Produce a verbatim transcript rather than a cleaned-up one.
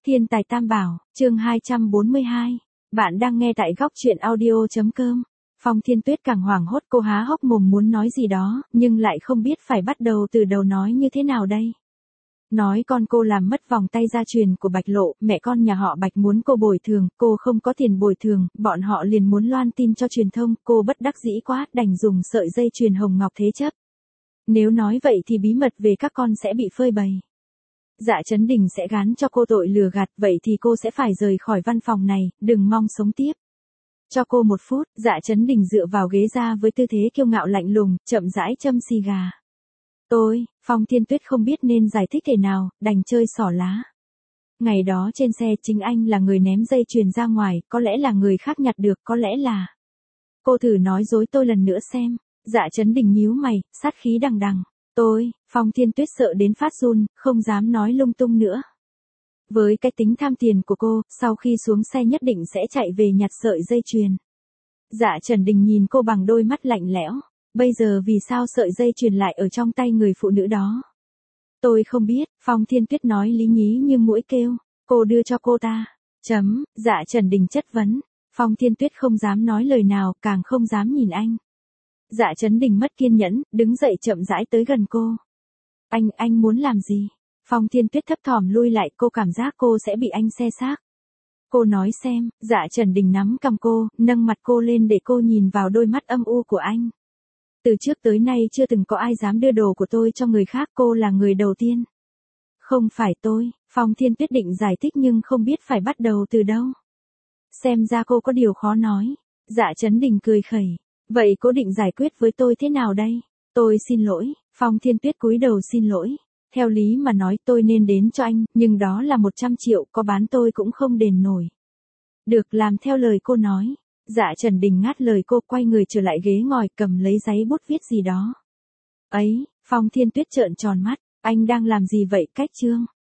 Thiên tài tam bảo, chương hai trăm bốn mươi hai. Bạn đang nghe tại góc truyện audio.com. Phong Thiên Tuyết càng hoảng hốt, cô há hốc mồm muốn nói gì đó, nhưng lại không biết phải bắt đầu từ đầu nói như thế nào đây. Nói con cô làm mất vòng tay gia truyền của Bạch Lộ, mẹ con nhà họ Bạch muốn cô bồi thường, cô không có tiền bồi thường, bọn họ liền muốn loan tin cho truyền thông, cô bất đắc dĩ quá, đành dùng sợi dây chuyền hồng ngọc thế chấp. Nếu nói vậy thì bí mật về các con sẽ bị phơi bày. Dạ Chấn Đình sẽ gán cho cô tội lừa gạt, vậy thì cô sẽ phải rời khỏi văn phòng này, đừng mong sống tiếp. Cho cô một phút, Dạ Chấn Đình dựa vào ghế ra với tư thế kiêu ngạo lạnh lùng, chậm rãi châm xì gà. Tôi, Phong Thiên Tuyết không biết nên giải thích thế nào, đành chơi xỏ lá. Ngày đó trên xe chính anh là người ném dây chuyền ra ngoài, có lẽ là người khác nhặt được, có lẽ là... Cô thử nói dối tôi lần nữa xem. Dạ Chấn Đình nhíu mày, sát khí đằng đằng. Tôi, Phong Thiên Tuyết sợ đến phát run, không dám nói lung tung nữa. Với cái tính tham tiền của cô, sau khi xuống xe nhất định sẽ chạy về nhặt sợi dây chuyền. Dạ Trần Đình nhìn cô bằng đôi mắt lạnh lẽo. Bây giờ vì sao sợi dây chuyền lại ở trong tay người phụ nữ đó? Tôi không biết, Phong Thiên Tuyết nói lý nhí như mũi kêu. Cô đưa cho cô ta. Chấm, Dạ Trần Đình chất vấn. Phong Thiên Tuyết không dám nói lời nào, càng không dám nhìn anh. Dạ Chấn Đình mất kiên nhẫn, đứng dậy chậm rãi tới gần cô. Anh, anh muốn làm gì? Phong Thiên Tuyết thấp thỏm lui lại, cô cảm giác cô sẽ bị anh xé xác. Cô nói xem, Dạ Trần Đình nắm cầm cô, nâng mặt cô lên để cô nhìn vào đôi mắt âm u của anh. Từ trước tới nay chưa từng có ai dám đưa đồ của tôi cho người khác, cô là người đầu tiên. Không phải tôi, Phong Thiên Tuyết định giải thích nhưng không biết phải bắt đầu từ đâu. Xem ra cô có điều khó nói. Dạ Chấn Đình cười khẩy. Vậy cô định giải quyết với tôi thế nào đây? Tôi xin lỗi, Phong Thiên Tuyết cúi đầu xin lỗi. Theo lý mà nói tôi nên đến cho anh, nhưng đó là một trăm triệu, có bán tôi cũng không đền nổi. Được, làm theo lời cô nói. Dạ Trần Đình ngắt lời cô, quay người trở lại ghế ngồi, cầm lấy giấy bút viết gì đó. Ấy, Phong Thiên Tuyết trợn tròn mắt, anh đang làm gì vậy? Cách chương.